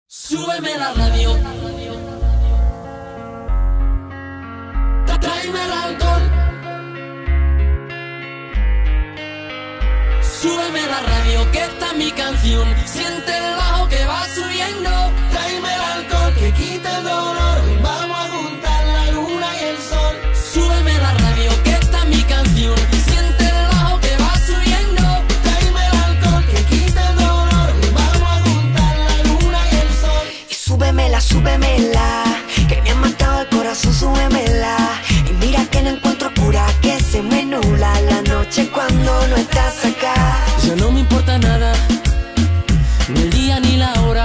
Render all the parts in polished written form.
Súbeme la radio, tráeme el alcohol. Súbeme la radio, que esta es mi canción. Siente el bajo que va subiendo. Tráeme el alcohol que quita el dolor. Vamos a juntar la luna y el sol. Súbeme la radio, que esta es mi canción. Siente el bajo que va subiendo. Tráeme el alcohol que quita el dolor. Vamos a juntar la luna y el sol. Y súbemela, que me ha matado el corazón, súbemela. Y mira que no encuentro cura, que se me nubla la noche cuando no estás acá. Ya no me importa nada, ni el día ni la hora.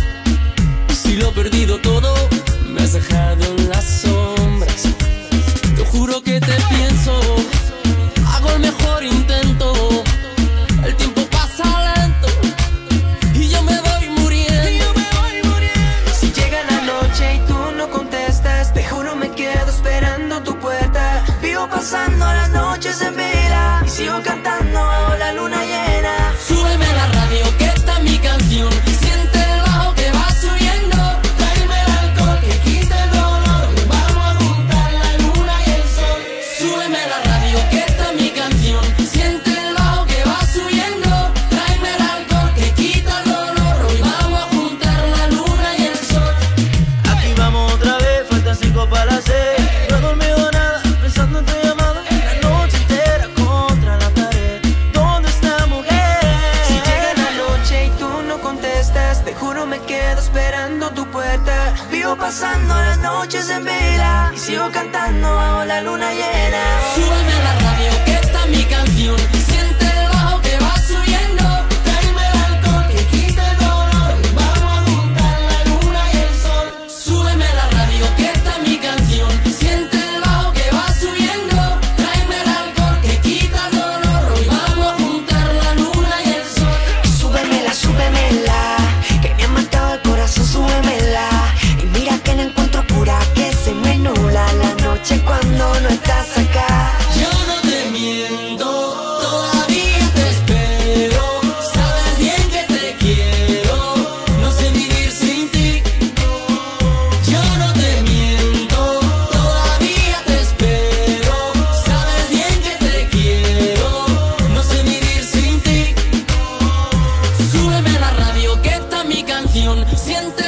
Si lo he perdido todo, me has dejado en las sombras. Te juro que te pienso, hago el mejor intento. El tiempo pasa lento y yo me voy muriendo. Si llega la noche y tú no contestas, te juro me quedo esperando tu puerta. Vivo pasando las noches en vela y sigo cantando bajo la luna llena. Súbeme la radio, que esta es mi canción. Siente el bajo que va subiendo. Tráeme el alcohol que quita el dolor. Vamos a juntar la luna y el sol. Súbeme la radio, que esta es mi canción. Siente el bajo que va subiendo. Tráeme el alcohol que quita el dolor. Hoy vamos a juntar la luna y el sol. Aquí vamos otra vez, faltan 5 para las 6. No he dormido nada, pensando en tu llamada. La noche entera contra la pared. ¿Dónde está, mujer? Si llega la noche y tú no contestas, te juro me quedo esperando tu puerta. Vivo pasando las noches en vela y sigo cantando bajo la luna llena. Súbeme la radio, que esta es mi canción. Siente el bajo que va subiendo. Tráeme el alcohol que quita el dolor. Vamos a juntar la luna y el sol. Súbeme la radio, que esta es mi canción. Siente el bajo que va subiendo. Tráeme el alcohol que quita el dolor. Hoy vamos a juntar la luna y el sol. Súbemela, que me ha matado el corazón, súbemela. Y mira que no encuentro cura, que se me nubla la noche cuando no estás acá. Yo no te miento, todavía te espero. Sabes bien que te quiero, no sé vivir sin ti. Yo no te miento, todavía te espero. Sabes bien que te quiero, no sé vivir sin ti. Súbeme la radio, que esta es mi canción. Siente